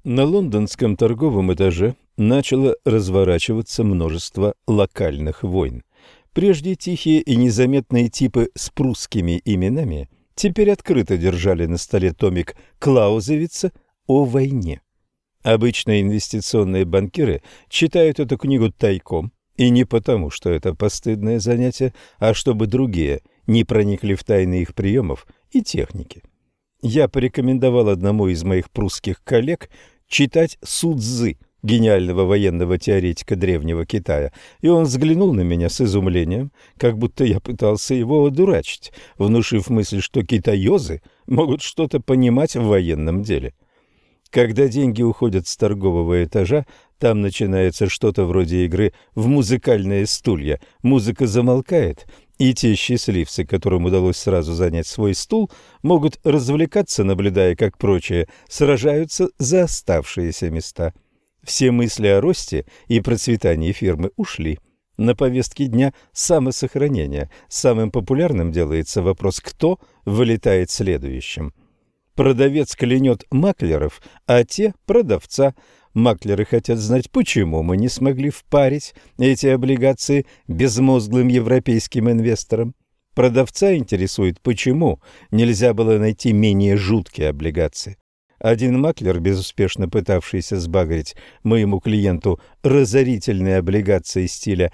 На лондонском торговом этаже начало разворачиваться множество локальных войн. Прежде тихие и незаметные типы с прусскими именами теперь открыто держали на столе томик Клаузевица о войне. Обычно инвестиционные банкиры читают эту книгу тайком, и не потому, что это постыдное занятие, а чтобы другие не проникли в тайны их приемов и техники. Я порекомендовал одному из моих прусских коллег читать Су Цзы, гениального военного теоретика Древнего Китая, и он взглянул на меня с изумлением, как будто я пытался его одурачить, внушив мысль, что китаёзы могут что-то понимать в военном деле. Когда деньги уходят с торгового этажа, там начинается что-то вроде игры в музыкальные стулья. Музыка замолкает, и те счастливцы, которым удалось сразу занять свой стул, могут развлекаться, наблюдая, как прочие сражаются за оставшиеся места. Все мысли о росте и процветании фирмы ушли. На повестке дня самосохранение. Самым популярным делается вопрос, кто вылетает следующим. Продавец клянет маклеров, а те – продавца. Маклеры хотят знать, почему мы не смогли впарить эти облигации безмозглым европейским инвесторам. Продавца интересует, почему нельзя было найти менее жуткие облигации. Один маклер, безуспешно пытавшийся сбагрить моему клиенту разорительные облигации стиля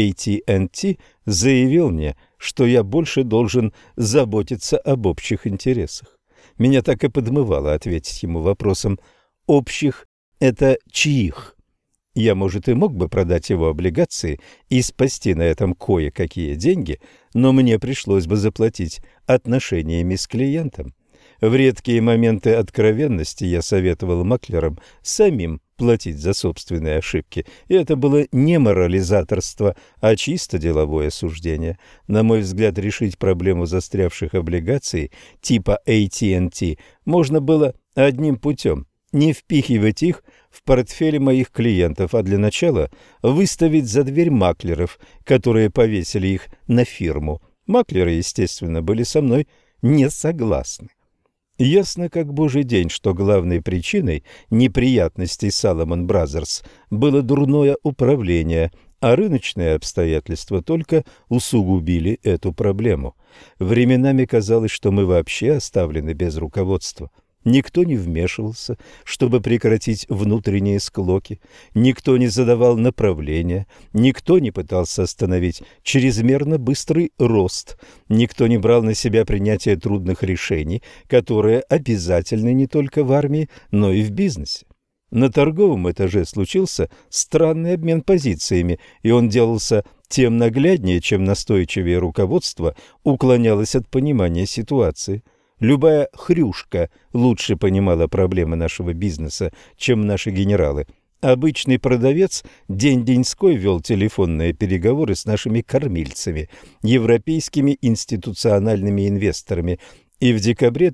AT&T, заявил мне, что я больше должен заботиться об общих интересах. Меня так и подмывало ответить ему вопросом: общих – это чьих? Я, может, и мог бы продать его облигации и спасти на этом кое-какие деньги, но мне пришлось бы заплатить отношениями с клиентом. В редкие моменты откровенности я советовал маклерам самим платить за собственные ошибки, и это было не морализаторство, а чисто деловое суждение. На мой взгляд, решить проблему застрявших облигаций типа AT&T можно было одним путем – не впихивать их в портфели моих клиентов, а для начала выставить за дверь маклеров, которые повесили их на фирму. Маклеры, естественно, были со мной не согласны. Ясно как божий день, что главной причиной неприятностей Salomon Brothers было дурное управление, а рыночные обстоятельства только усугубили эту проблему. Временами казалось, что мы вообще оставлены без руководства. Никто не вмешивался, чтобы прекратить внутренние склоки, никто не задавал направления, никто не пытался остановить чрезмерно быстрый рост, никто не брал на себя принятие трудных решений, которые обязательны не только в армии, но и в бизнесе. На торговом этаже случился странный обмен позициями, и он делался тем нагляднее, чем настойчивее руководство уклонялось от понимания ситуации. Любая хрюшка лучше понимала проблемы нашего бизнеса, чем наши генералы. Обычный продавец день-деньской вел телефонные переговоры с нашими кормильцами, европейскими институциональными инвесторами, и в декабре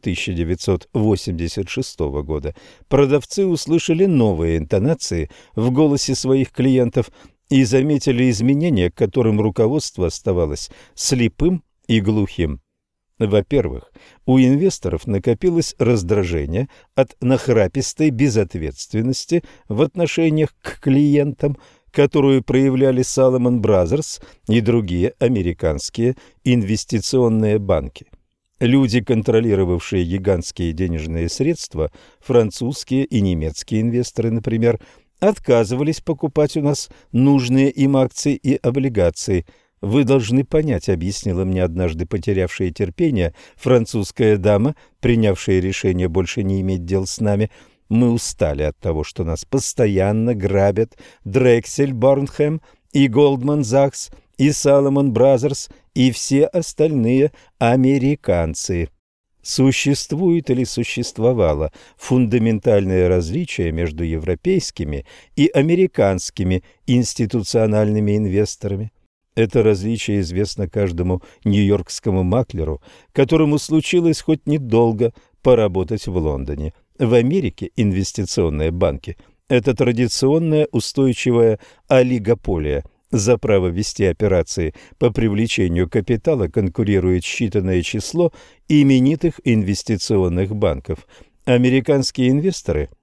1986 года продавцы услышали новые интонации в голосе своих клиентов и заметили изменения, к которым руководство оставалось слепым и глухим. Во-первых, у инвесторов накопилось раздражение от нахрапистой безответственности в отношениях к клиентам, которую проявляли Salomon Brothers и другие американские инвестиционные банки. Люди, контролировавшие гигантские денежные средства, французские и немецкие инвесторы, например, отказывались покупать у нас нужные им акции и облигации. «Вы должны понять», — объяснила мне однажды потерявшая терпение французская дама, принявшая решение больше не иметь дел с нами. «Мы устали от того, что нас постоянно грабят Дрексель, Борнхэм и Goldman Sachs и Salomon Brothers и все остальные американцы». Существует или существовало фундаментальное различие между европейскими и американскими институциональными инвесторами? Это различие известно каждому нью-йоркскому маклеру, которому случилось хоть недолго поработать в Лондоне. В Америке инвестиционные банки – это традиционная устойчивая олигополия. За право вести операции по привлечению капитала конкурирует считанное число именитых инвестиционных банков. Американские инвесторы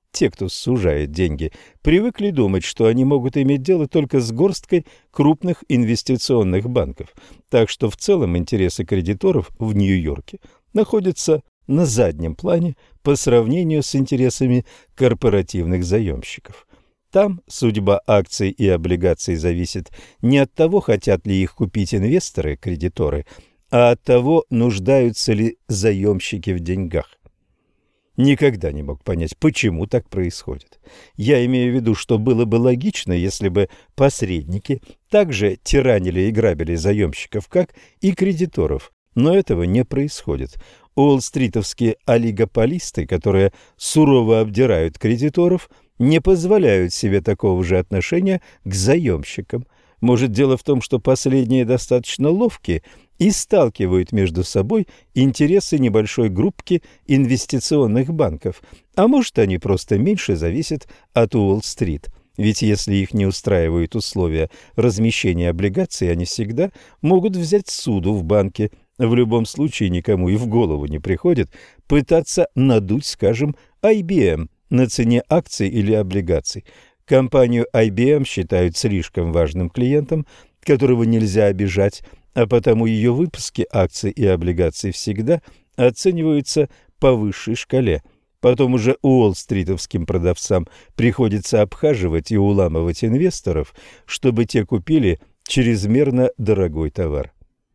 те, кто сужает деньги, привыкли думать, что они могут иметь дело только с горсткой крупных инвестиционных банков, так что в целом интересы кредиторов в Нью-Йорке находятся на заднем плане по сравнению с интересами корпоративных заемщиков. Там судьба акций и облигаций зависит не от того, хотят ли их купить инвесторы-кредиторы, а от того, нуждаются ли заемщики в деньгах. Никогда не мог понять, почему так происходит. Я имею в виду, что было бы логично, если бы посредники также тиранили и грабили заемщиков, как и кредиторов, но этого не происходит. Уолл-стритовские олигополисты, которые сурово обдирают кредиторов, не позволяют себе такого же отношения к заемщикам. Может, дело в том, что последние достаточно ловкие и сталкивают между собой интересы небольшой группки инвестиционных банков, а может, они просто меньше зависят от Уолл-стрит. Ведь если их не устраивают условия размещения облигаций, они всегда могут взять суду в банке. В любом случае никому и в голову не приходит пытаться надуть, скажем, IBM на цене акций или облигаций. Компанию IBM считают слишком важным клиентом, которого нельзя обижать, а потому ее выпуски акций и облигаций всегда оцениваются по высшей шкале. Потом уже уолл-стритовским продавцам приходится обхаживать и уламывать инвесторов, чтобы те купили чрезмерно дорогой товар.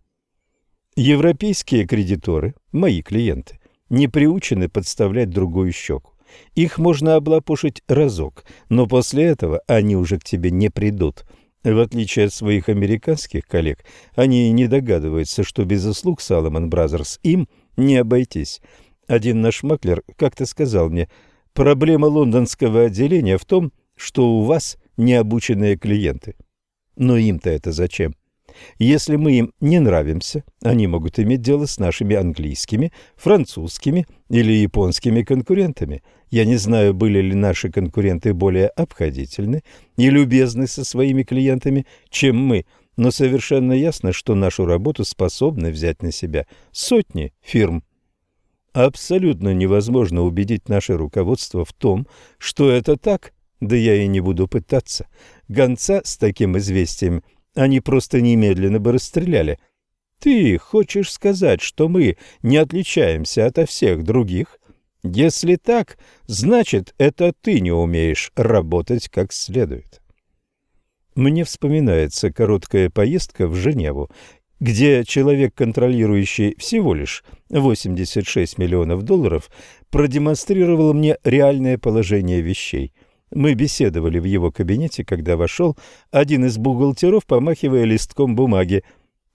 Европейские кредиторы, мои клиенты, не приучены подставлять другую щеку. Их можно облапошить разок, но после этого они уже к тебе не придут. В отличие от своих американских коллег, они не догадываются, что без услуг Salomon Brothers им не обойтись. Один наш маклер как-то сказал мне: проблема лондонского отделения в том, что у вас необученные клиенты. Но им-то это зачем? Если мы им не нравимся, они могут иметь дело с нашими английскими, французскими или японскими конкурентами. Я не знаю, были ли наши конкуренты более обходительны и любезны со своими клиентами, чем мы, но совершенно ясно, что нашу работу способны взять на себя сотни фирм. Абсолютно невозможно убедить наше руководство в том, что это так, да я и не буду пытаться. Гонца с таким известием они просто немедленно бы расстреляли. Ты хочешь сказать, что мы не отличаемся ото всех других? Если так, значит, это ты не умеешь работать как следует. Мне вспоминается короткая поездка в Женеву, где человек, контролирующий всего лишь 86 миллионов долларов, продемонстрировал мне реальное положение вещей. Мы беседовали в его кабинете, когда вошел один из бухгалтеров, помахивая листком бумаги.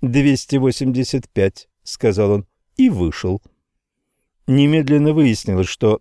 «285», — сказал он, и вышел. Немедленно выяснилось, что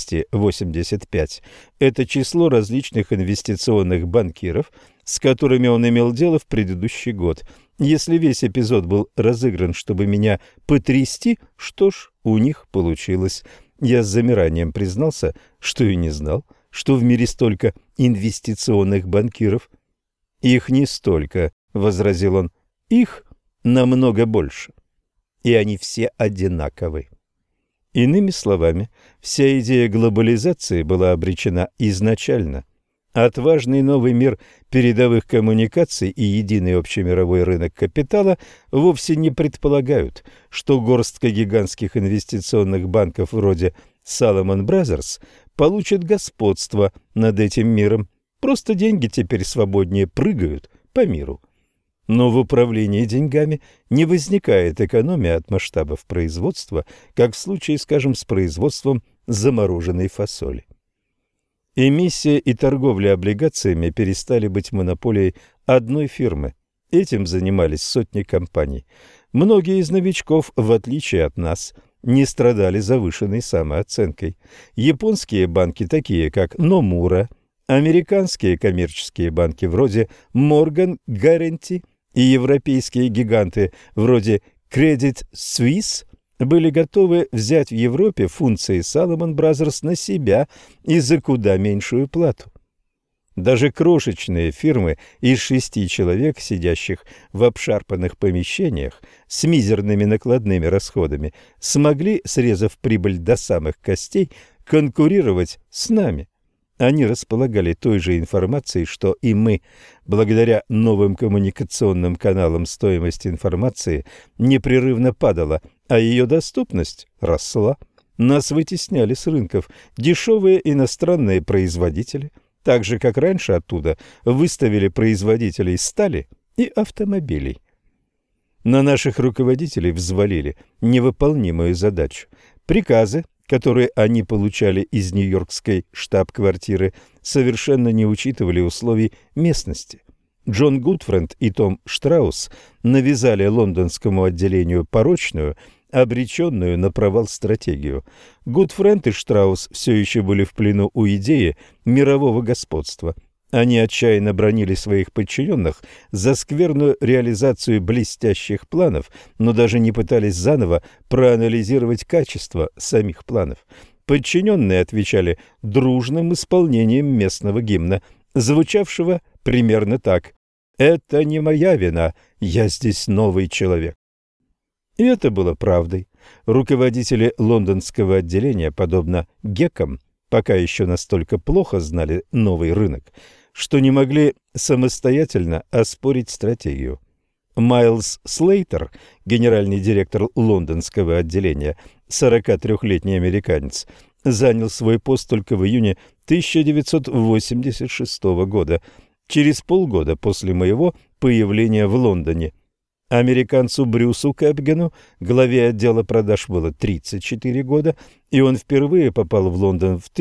285 – это число различных инвестиционных банкиров, с которыми он имел дело в предыдущий год. Если весь эпизод был разыгран, чтобы меня потрясти, что ж, у них получилось. Я с замиранием признался, что и не знал, что в мире столько инвестиционных банкиров. «Их не столько», — возразил он, — «их намного больше, и они все одинаковы». Иными словами, вся идея глобализации была обречена изначально. Отважный новый мир передовых коммуникаций и единый общемировой рынок капитала вовсе не предполагают, что горстка гигантских инвестиционных банков вроде Salomon Brothers получит господство над этим миром. Просто деньги теперь свободнее прыгают по миру. Но в управлении деньгами не возникает экономия от масштабов производства, как в случае, скажем, с производством замороженной фасоли. Эмиссия и торговля облигациями перестали быть монополией одной фирмы. Этим занимались сотни компаний. Многие из новичков, в отличие от нас, не страдали завышенной самооценкой. Японские банки, такие как Nomura, американские коммерческие банки вроде Morgan Guaranty и европейские гиганты вроде Credit Suisse были готовы взять в Европе функции Salomon Brothers на себя и за куда меньшую плату. Даже крошечные фирмы из 6 человек, сидящих в обшарпанных помещениях с мизерными накладными расходами, смогли, срезав прибыль до самых костей, конкурировать с нами. Они располагали той же информацией, что и мы. Благодаря новым коммуникационным каналам стоимость информации непрерывно падала, а ее доступность росла. Нас вытесняли с рынков дешевые иностранные производители, так же, как раньше оттуда выставили производителей стали и автомобилей. На наших руководителей взвалили невыполнимую задачу. Приказы, которые они получали из нью-йоркской штаб-квартиры, совершенно не учитывали условий местности. Джон Гудфренд и Том Штраус навязали лондонскому отделению порочную, обреченную на провал стратегию. Гудфренд и Штраус все еще были в плену у идеи мирового господства. Они отчаянно бранили своих подчиненных за скверную реализацию блестящих планов, но даже не пытались заново проанализировать качество самих планов. Подчиненные отвечали дружным исполнением местного гимна, звучавшего примерно так: «Это не моя вина, я здесь новый человек». И это было правдой. Руководители лондонского отделения, подобно геккам, пока еще настолько плохо знали новый рынок, что не могли самостоятельно оспорить стратегию. Майлз Слейтер, генеральный директор лондонского отделения, 43-летний американец, занял свой пост только в июне 1986 года, через полгода после моего появления в Лондоне. Американцу Брюсу Кэпгену, главе отдела продаж, было 34 года, и он впервые попал в Лондон в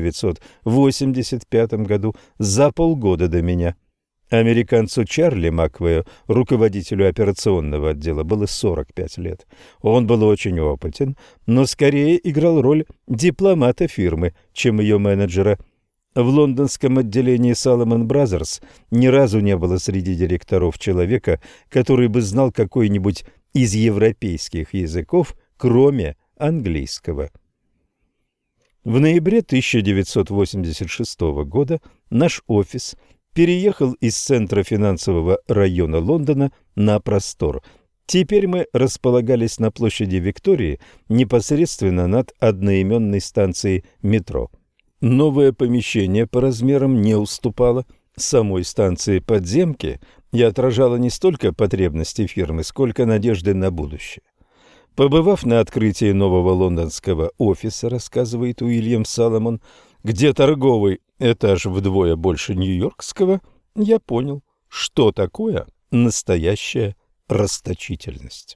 1985 году, за полгода до меня. Американцу Чарли Маквею, руководителю операционного отдела, было 45 лет. Он был очень опытен, но скорее играл роль дипломата фирмы, чем ее менеджера. В лондонском отделении Salomon Brothers ни разу не было среди директоров человека, который бы знал какой-нибудь из европейских языков, кроме английского. В ноябре 1986 года наш офис переехал из центра финансового района Лондона на простор. Теперь мы располагались на площади Виктории, непосредственно над одноименной станцией метро. Новое помещение по размерам не уступало самой станции подземки и отражало не столько потребности фирмы, сколько надежды на будущее. Побывав на открытии нового лондонского офиса, рассказывает Уильям Соломон, где торговый этаж вдвое больше нью-йоркского, я понял, что такое настоящая расточительность.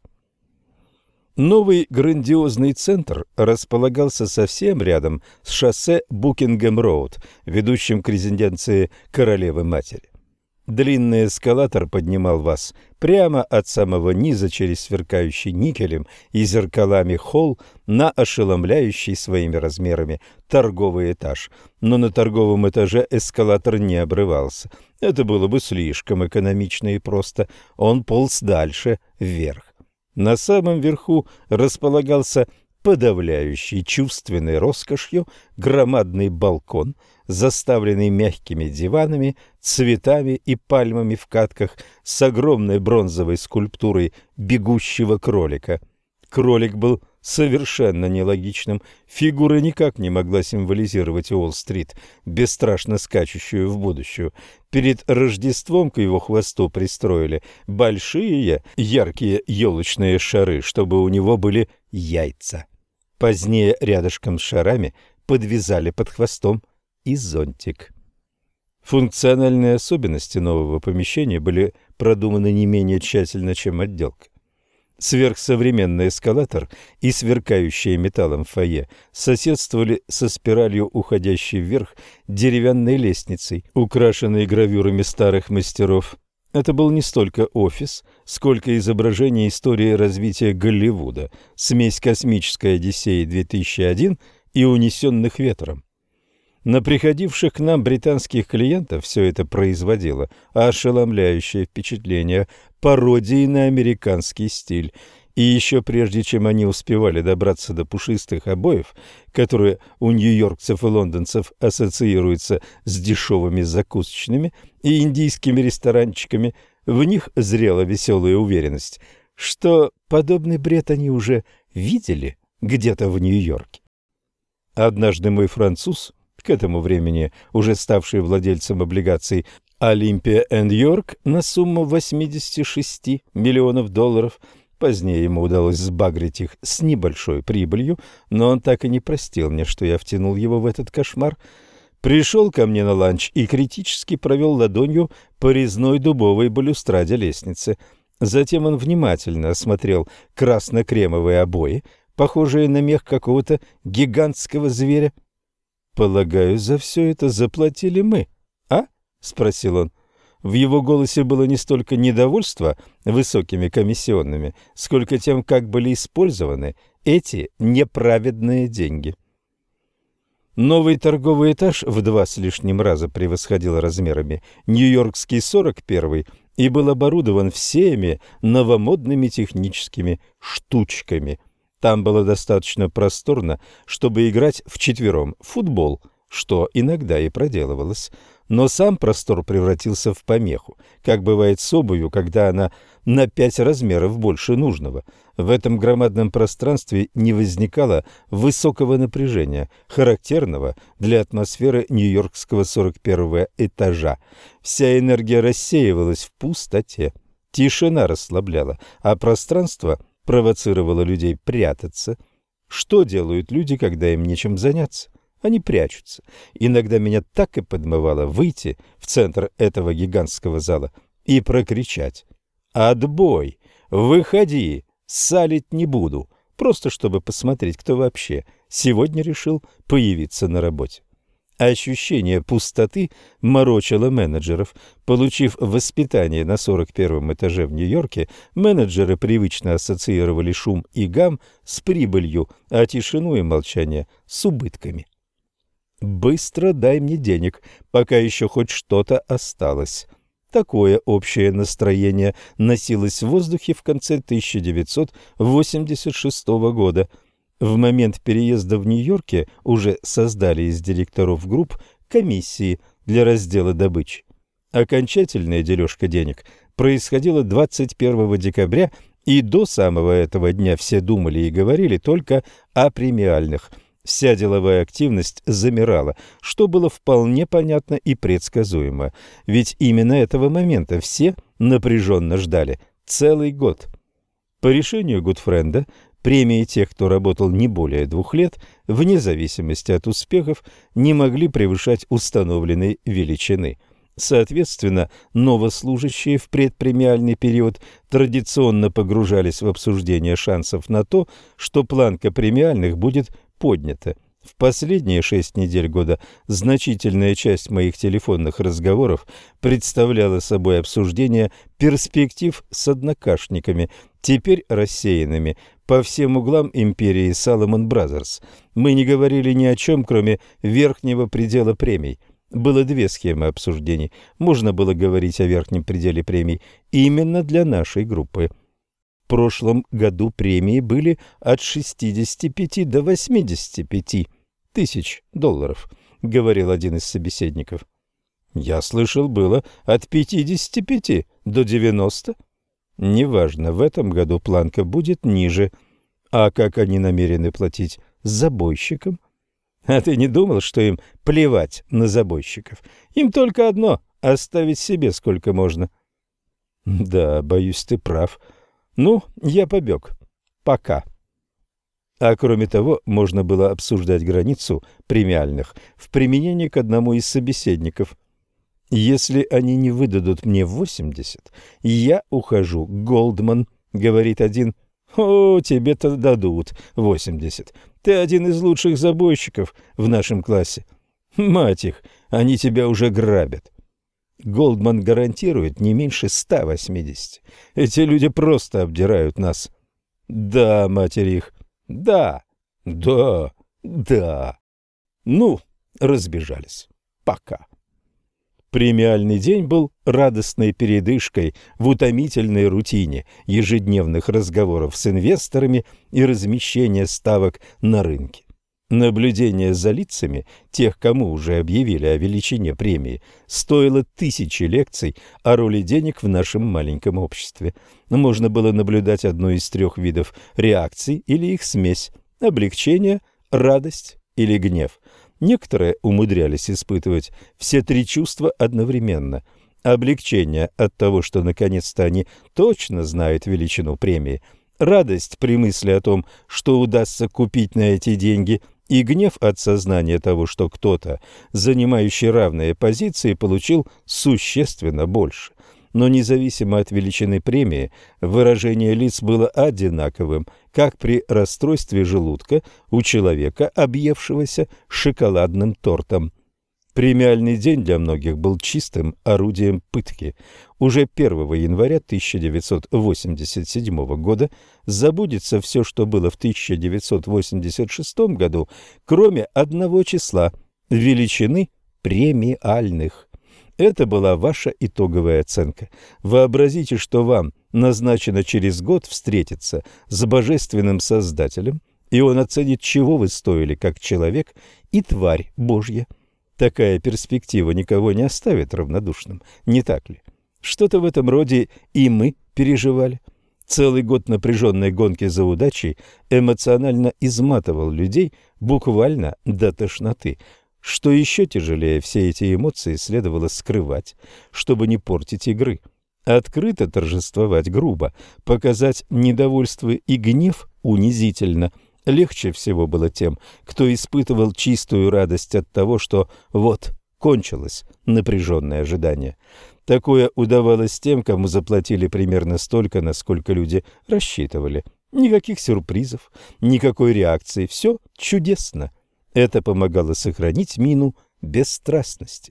Новый грандиозный центр располагался совсем рядом с шоссе Букингем-Роуд, ведущим к резиденции королевы-матери. Длинный эскалатор поднимал вас прямо от самого низа через сверкающий никелем и зеркалами холл на ошеломляющий своими размерами торговый этаж. Но на торговом этаже эскалатор не обрывался. Это было бы слишком экономично и просто. Он полз дальше, вверх. На самом верху располагался подавляющий чувственной роскошью громадный балкон, заставленный мягкими диванами, цветами и пальмами в катках, с огромной бронзовой скульптурой бегущего кролика. Кролик был совершенно нелогичным. Фигура никак не могла символизировать Уолл-стрит, бесстрашно скачущую в будущее. Перед Рождеством к его хвосту пристроили большие яркие елочные шары, чтобы у него были яйца. Позднее рядышком с шарами подвязали под хвостом и зонтик. Функциональные особенности нового помещения были продуманы не менее тщательно, чем отделка. Сверхсовременный эскалатор и сверкающие металлом фойе соседствовали со спиралью, уходящей вверх деревянной лестницей, украшенной гравюрами старых мастеров. Это был не столько офис, сколько изображение истории развития Голливуда, смесь «Космической Одиссеи 2001» и «Унесенных ветром». На приходивших к нам британских клиентов все это производило ошеломляющее впечатление пародии на американский стиль. И еще прежде, чем они успевали добраться до пушистых обоев, которые у нью-йоркцев и лондонцев ассоциируются с дешевыми закусочными и индийскими ресторанчиками, в них зрела веселая уверенность, что подобный бред они уже видели где-то в Нью-Йорке. Однажды мой француз, К этому времени уже ставший владельцем облигаций Olympia and York на сумму 86 миллионов долларов. Позднее ему удалось сбагрить их с небольшой прибылью, но он так и не простил мне, что я втянул его в этот кошмар. Пришел ко мне на ланч и критически провел ладонью по резной дубовой балюстраде лестницы. Затем он внимательно осмотрел красно-кремовые обои, похожие на мех какого-то гигантского зверя. «Полагаю, за все это заплатили мы, а?» — спросил он. В его голосе было не столько недовольство высокими комиссионными, сколько тем, как были использованы эти неправедные деньги. Новый торговый этаж в 2 с лишним раза превосходил размерами Нью-Йоркский 41-й и был оборудован всеми новомодными техническими штучками. Там было достаточно просторно, чтобы играть вчетвером в футбол, что иногда и проделывалось. Но сам простор превратился в помеху, как бывает с обувью, когда она на 5 размеров больше нужного. В этом громадном пространстве не возникало высокого напряжения, характерного для атмосферы нью-йоркского 41-го этажа. Вся энергия рассеивалась в пустоте. Тишина расслабляла, а пространство провоцировало людей прятаться. Что делают люди, когда им нечем заняться? Они прячутся. Иногда меня так и подмывало выйти в центр этого гигантского зала и прокричать: «Отбой! Выходи! Салить не буду!» Просто чтобы посмотреть, кто вообще сегодня решил появиться на работе. Ощущение пустоты морочило менеджеров. Получив воспитание на 41-м этаже в Нью-Йорке, менеджеры привычно ассоциировали шум и гам с прибылью, а тишину и молчание с убытками. «Быстро дай мне денег, пока еще хоть что-то осталось». Такое общее настроение носилось в воздухе в конце 1986 года. В момент переезда в Нью-Йорке уже создали из директоров групп комиссии для раздела добычи. Окончательная дележка денег происходила 21 декабря, и до самого этого дня все думали и говорили только о премиальных. Вся деловая активность замирала, что было вполне понятно и предсказуемо, ведь именно этого момента все напряженно ждали целый год. По решению Гудфренда, премии тех, кто работал не более 2 лет, вне зависимости от успехов, не могли превышать установленной величины. Соответственно, новослужащие в предпремиальный период традиционно погружались в обсуждение шансов на то, что планка премиальных будет поднята. В последние 6 недель года значительная часть моих телефонных разговоров представляла собой обсуждение перспектив с однокашниками, теперь рассеянными по всем углам империи Salomon Brothers. Мы не говорили ни о чем, кроме верхнего предела премий. Было 2 схемы обсуждений. Можно было говорить о верхнем пределе премий именно для нашей группы. В прошлом году премии были от 65 до 85 тысяч долларов, говорил один из собеседников. Я слышал, было от 55 до 90. Неважно, в этом году планка будет ниже. А как они намерены платить забойщикам? А ты не думал, что им плевать на забойщиков? Им только одно – оставить себе сколько можно. Да, боюсь, ты прав. Ну, я побег. Пока. А кроме того, можно было обсуждать границу премиальных в применении к одному из собеседников. Если они не выдадут мне 80, я ухожу. Голдман, говорит один. О, тебе-то дадут 80. Ты один из лучших забойщиков в нашем классе. Мать их, они тебя уже грабят. Голдман гарантирует не меньше 180. Эти люди просто обдирают нас. Да, матерь их. Да, да, да. Ну, разбежались. Пока. Премиальный день был радостной передышкой в утомительной рутине ежедневных разговоров с инвесторами и размещения ставок на рынке. Наблюдение за лицами тех, кому уже объявили о величине премии, стоило 1000 лекций о роли денег в нашем маленьком обществе. Можно было наблюдать одну из 3 видов реакций или их смесь – облегчение, радость или гнев. Некоторые умудрялись испытывать все три чувства одновременно. Облегчение от того, что наконец-то они точно знают величину премии, радость при мысли о том, что удастся купить на эти деньги, и гнев от сознания того, что кто-то, занимающий равные позиции, получил существенно больше. Но независимо от величины премии, выражение лиц было одинаковым, как при расстройстве желудка у человека, объевшегося шоколадным тортом. Премиальный день для многих был чистым орудием пытки. Уже 1 января 1987 года забудется все, что было в 1986 году, кроме одного числа – величины премиальных. Это была ваша итоговая оценка. Вообразите, что вам назначено через год встретиться с Божественным Создателем, и Он оценит, чего вы стоили как человек и тварь Божья. Такая перспектива никого не оставит равнодушным, не так ли? Что-то в этом роде и мы переживали. Целый год напряженной гонки за удачей эмоционально изматывал людей буквально до тошноты. Что еще тяжелее, все эти эмоции следовало скрывать, чтобы не портить игры. Открыто торжествовать грубо, показать недовольство и гнев унизительно. Легче всего было тем, кто испытывал чистую радость от того, что вот кончилось напряженное ожидание. Такое удавалось тем, кому заплатили примерно столько, насколько люди рассчитывали. Никаких сюрпризов, никакой реакции, все чудесно. Это помогало сохранить мину бесстрастности.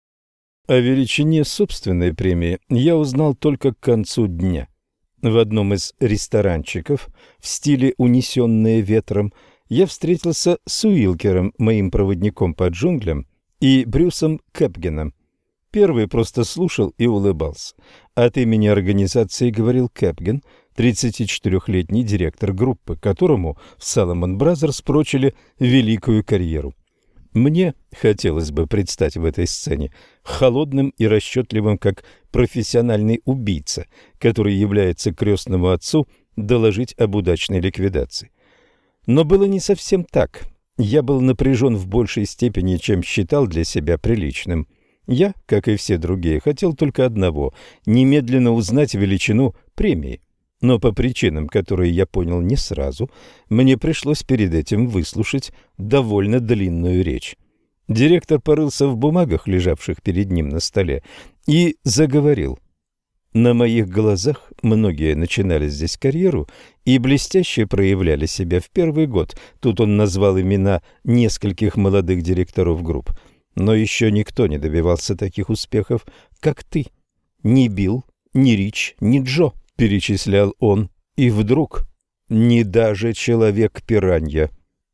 О величине собственной премии я узнал только к концу дня. В одном из ресторанчиков в стиле «Унесенные ветром» я встретился с Уилкером, моим проводником по джунглям, и Брюсом Кэпгеном. Первый просто слушал и улыбался. От имени организации говорил Кэпген, 34-летний директор группы, которому в Salomon Brothers прочили великую карьеру. Мне хотелось бы предстать в этой сцене холодным и расчетливым, как профессиональный убийца, который является крестному отцу доложить об удачной ликвидации. Но было не совсем так. Я был напряжен в большей степени, чем считал для себя приличным. Я, как и все другие, хотел только одного – немедленно узнать величину премии. Но по причинам, которые я понял не сразу, мне пришлось перед этим выслушать довольно длинную речь. Директор порылся в бумагах, лежавших перед ним на столе, и заговорил. На моих глазах многие начинали здесь карьеру и блестяще проявляли себя в первый год. Тут он назвал имена нескольких молодых директоров групп. Но еще никто не добивался таких успехов, как ты. Ни Билл, ни Рич, ни Джо. Перечислял он, и вдруг не даже человек-пиранья.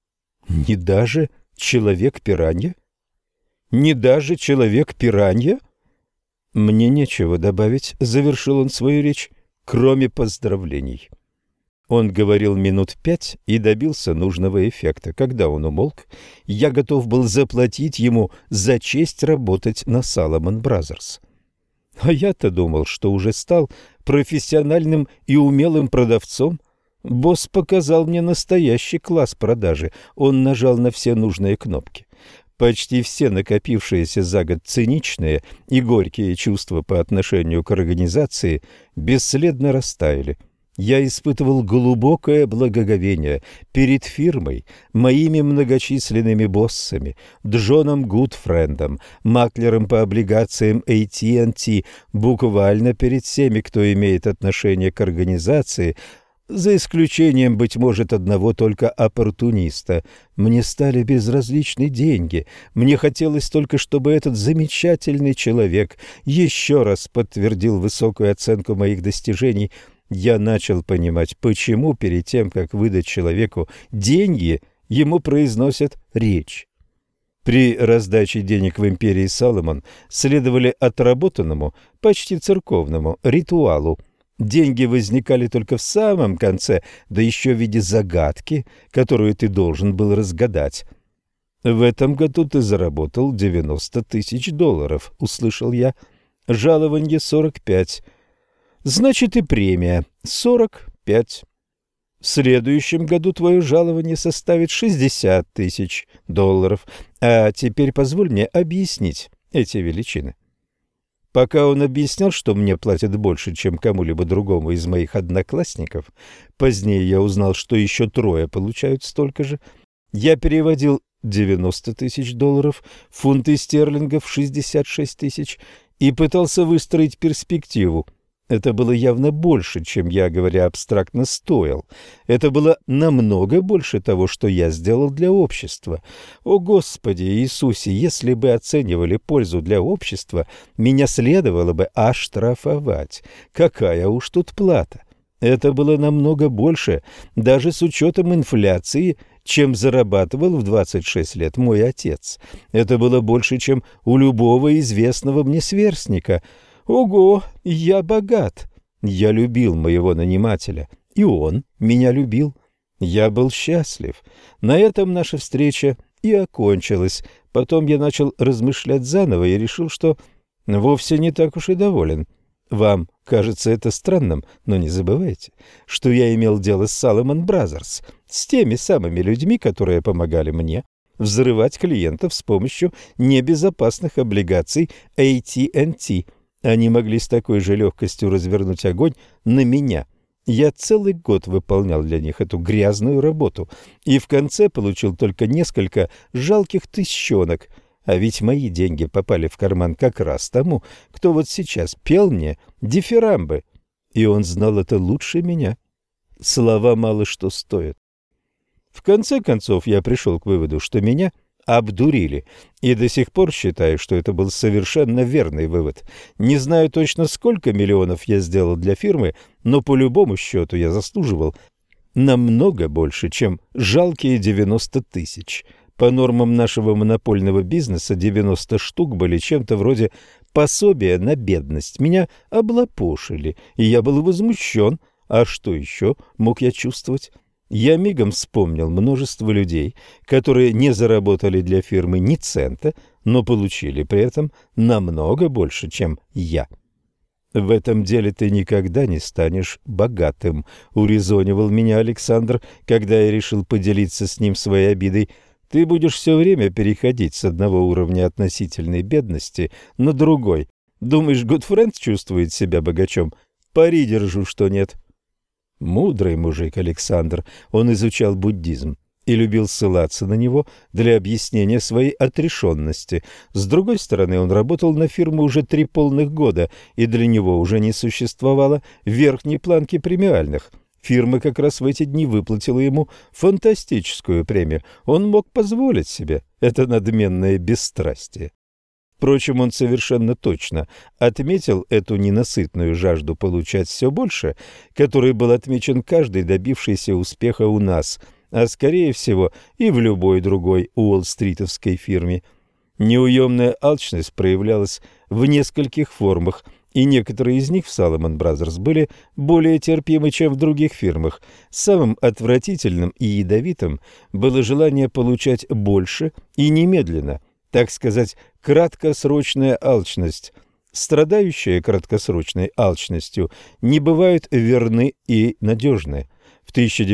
Не даже человек-пиранья? Не даже человек-пиранья? Мне нечего добавить, завершил он свою речь, кроме поздравлений. Он говорил минут 5 и добился нужного эффекта. Когда он умолк, я готов был заплатить ему за честь работать на Salomon Brothers. А я-то думал, что уже стал профессиональным и умелым продавцом. Босс показал мне настоящий класс продажи. Он нажал на все нужные кнопки. Почти все накопившиеся за год циничные и горькие чувства по отношению к организации бесследно растаяли. Я испытывал глубокое благоговение перед фирмой, моими многочисленными боссами, Джоном Гудфрендом, маклером по облигациям AT&T, буквально перед всеми, кто имеет отношение к организации, за исключением, быть может, одного только оппортуниста. Мне стали безразличны деньги. Мне хотелось только, чтобы этот замечательный человек еще раз подтвердил высокую оценку моих достижений. Я начал понимать, почему перед тем, как выдать человеку деньги, ему произносят речь. При раздаче денег в империи Саломон следовали отработанному, почти церковному ритуалу. Деньги возникали только в самом конце, да еще в виде загадки, которую ты должен был разгадать. «В этом году ты заработал $90 тысяч», — услышал я. «Жалованье 45. Значит, и премия 45. В следующем году твое жалование составит $60 000. А теперь позволь мне объяснить эти величины. Пока он объяснял, что мне платят больше, чем кому-либо другому из моих одноклассников, позднее я узнал, что еще трое получают столько же, я переводил $90 000, фунты стерлингов 66 000 и пытался выстроить перспективу. Это было явно больше, чем я, говоря абстрактно, стоил. Это было намного больше того, что я сделал для общества. О, Господи Иисусе, если бы оценивали пользу для общества, меня следовало бы оштрафовать. Какая уж тут плата! Это было намного больше, даже с учетом инфляции, чем зарабатывал в 26 лет мой отец. Это было больше, чем у любого известного мне сверстника. Ого, я богат. Я любил моего нанимателя, и он меня любил. Я был счастлив. На этом наша встреча и окончилась. Потом я начал размышлять заново и решил, что вовсе не так уж и доволен. Вам кажется это странным, но не забывайте, что я имел дело с Salomon Brothers, с теми самыми людьми, которые помогали мне взрывать клиентов с помощью небезопасных облигаций AT&T. Они могли с такой же легкостью развернуть огонь на меня. Я целый год выполнял для них эту грязную работу и в конце получил только несколько жалких тысячонок. А ведь мои деньги попали в карман как раз тому, кто вот сейчас пел мне дифирамбы. И он знал это лучше меня. Слова мало что стоят. В конце концов я пришел к выводу, что меня обдурили, и до сих пор считаю, что это был совершенно верный вывод. Не знаю точно, сколько миллионов я сделал для фирмы, но по любому счету я заслуживал намного больше, чем жалкие 90 000. По нормам нашего монопольного бизнеса 90 штук были чем-то вроде пособия на бедность. Меня облапошили, и я был возмущен. А что еще мог я чувствовать? Я мигом вспомнил множество людей, которые не заработали для фирмы ни цента, но получили при этом намного больше, чем я. «В этом деле ты никогда не станешь богатым», — урезонивал меня Александр, когда я решил поделиться с ним своей обидой. «Ты будешь все время переходить с одного уровня относительной бедности на другой. Думаешь, Гудфренд чувствует себя богачом? Пари держу, что нет». Мудрый мужик Александр, он изучал буддизм и любил ссылаться на него для объяснения своей отрешенности. С другой стороны, он работал на фирму уже 3 полных года, и для него уже не существовало верхней планки премиальных. Фирма как раз в эти дни выплатила ему фантастическую премию. Он мог позволить себе это надменное бесстрастие. Впрочем, он совершенно точно отметил эту ненасытную жажду получать все больше, которой был отмечен каждый добившийся успеха у нас, а скорее всего и в любой другой уолл-стритовской фирме. Неуемная алчность проявлялась в нескольких формах, и некоторые из них в Salomon Brothers были более терпимы, чем в других фирмах. Самым отвратительным и ядовитым было желание получать больше и немедленно, так сказать, краткосрочная алчность. Страдающие краткосрочной алчностью не бывают верны и надежны. В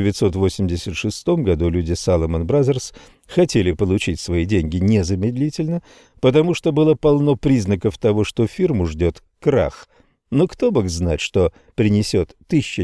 1986 году люди Salomon Brothers хотели получить свои деньги незамедлительно, потому что было полно признаков того, что фирму ждет крах. Но кто мог знать, что принесет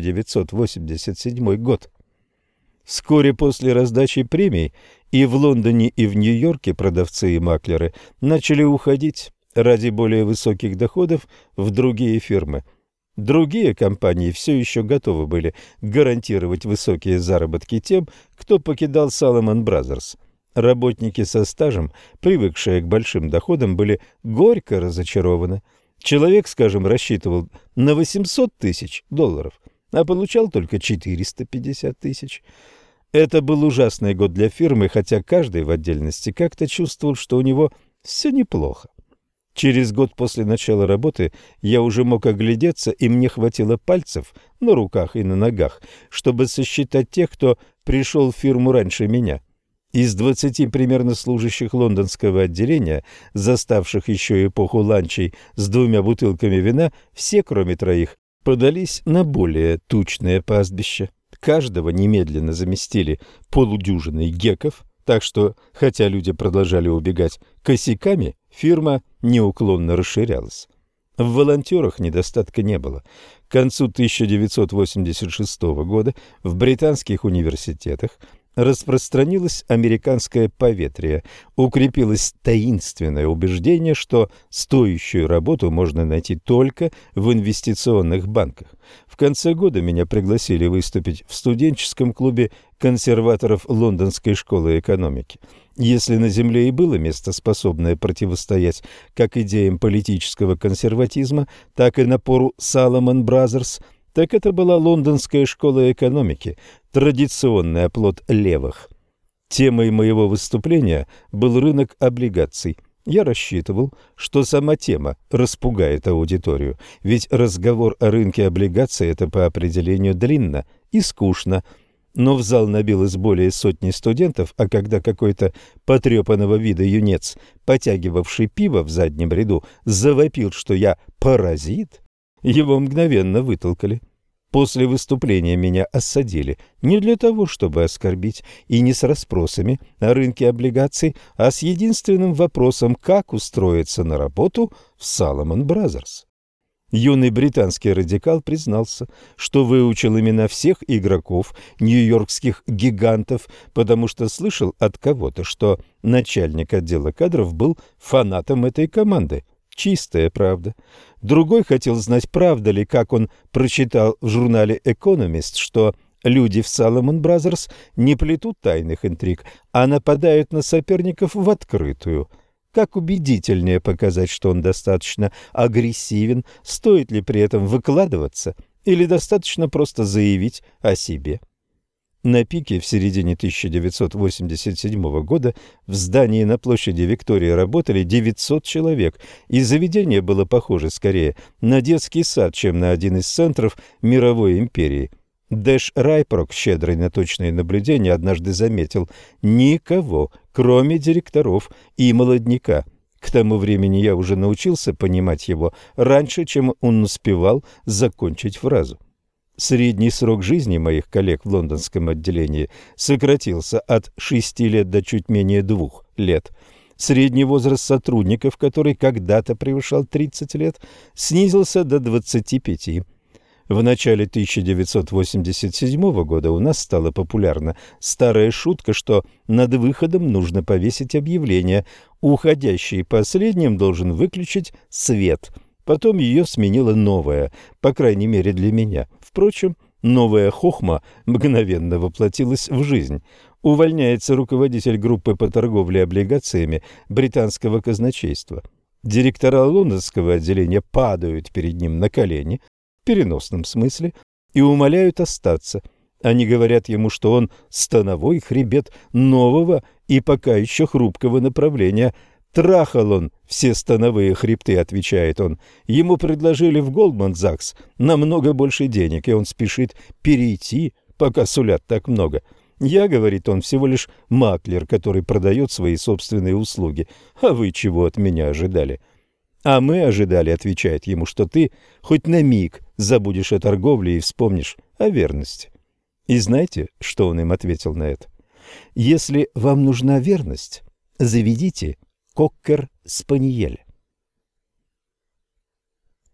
1987 год? Вскоре после раздачи премий и в Лондоне, и в Нью-Йорке продавцы и маклеры начали уходить ради более высоких доходов в другие фирмы. Другие компании все еще готовы были гарантировать высокие заработки тем, кто покидал Salomon Brothers. Работники со стажем, привыкшие к большим доходам, были горько разочарованы. Человек, скажем, рассчитывал на $800 000, а получал только 450 000. Это был ужасный год для фирмы, хотя каждый в отдельности как-то чувствовал, что у него все неплохо. Через год после начала работы я уже мог оглядеться, и мне хватило пальцев на руках и на ногах, чтобы сосчитать тех, кто пришел в фирму раньше меня. Из 20 примерно служащих лондонского отделения, заставших еще эпоху ланчей с 2 бутылками вина, все, кроме 3, подались на более тучное пастбище. каждого немедленно заместили полудюжиной геков, так что, хотя люди продолжали убегать косяками, фирма неуклонно расширялась. В волонтерах недостатка не было. К концу 1986 года в британских университетах распространилось американское поветрие, укрепилось таинственное убеждение, что стоящую работу можно найти только в инвестиционных банках. В конце года меня пригласили выступить в студенческом клубе консерваторов Лондонской школы экономики. Если на Земле и было место, способное противостоять как идеям политического консерватизма, так и напору Salomon Brothers, так это была Лондонская школа экономики, традиционный оплот левых. Темой моего выступления был рынок облигаций. Я рассчитывал, что сама тема распугает аудиторию, ведь разговор о рынке облигаций – это по определению длинно и скучно. Но в зал набилось более сотни студентов, а когда какой-то потрепанного вида юнец, потягивавший пиво в заднем ряду, завопил, что я паразит, его мгновенно вытолкали. После выступления меня осадили не для того, чтобы оскорбить, и не с расспросами о рынке облигаций, а с единственным вопросом, как устроиться на работу в Salomon Brothers. Юный британский радикал признался, что выучил имена всех игроков нью-йоркских гигантов, потому что слышал от кого-то, что начальник отдела кадров был фанатом этой команды. Чистая правда. Другой хотел знать, правда ли, как он прочитал в журнале «Экономист», что люди в Salomon Brothers не плетут тайных интриг, а нападают на соперников в открытую. Как убедительнее показать, что он достаточно агрессивен, стоит ли при этом выкладываться, или достаточно просто заявить о себе? На пике в середине 1987 года в здании на площади Виктория работали 900 человек, и заведение было похоже скорее на детский сад, чем на один из центров мировой империи. Дэш Райпрок, щедрый на точные наблюдения, однажды заметил: никого, кроме директоров и молодняка. К тому времени я уже научился понимать его раньше, чем он успевал закончить фразу. Средний срок жизни моих коллег в лондонском отделении сократился от 6 лет до чуть менее 2 лет. Средний возраст сотрудников, который когда-то превышал 30 лет, снизился до 25. В начале 1987 года у нас стала популярна старая шутка, что над выходом нужно повесить объявление: уходящий последним должен выключить свет. Потом ее сменила новая, по крайней мере для меня. Впрочем, новая хохма мгновенно воплотилась в жизнь. Увольняется руководитель группы по торговле облигациями британского казначейства. Директора лондонского отделения падают перед ним на колени, в переносном смысле, и умоляют остаться. Они говорят ему, что он становой хребет нового и пока еще хрупкого направления. «Трахал он все становые хребты», — отвечает он. Ему предложили в Goldman Sachs намного больше денег, и он спешит перейти, пока сулят так много. «Я, — говорит он, — всего лишь маклер, который продает свои собственные услуги. А вы чего от меня ожидали?» «А мы ожидали, — отвечает ему, — что ты хоть на миг забудешь о торговле и вспомнишь о верности». И знаете, что он им ответил на это? «Если вам нужна верность, заведите кокер-спаниель».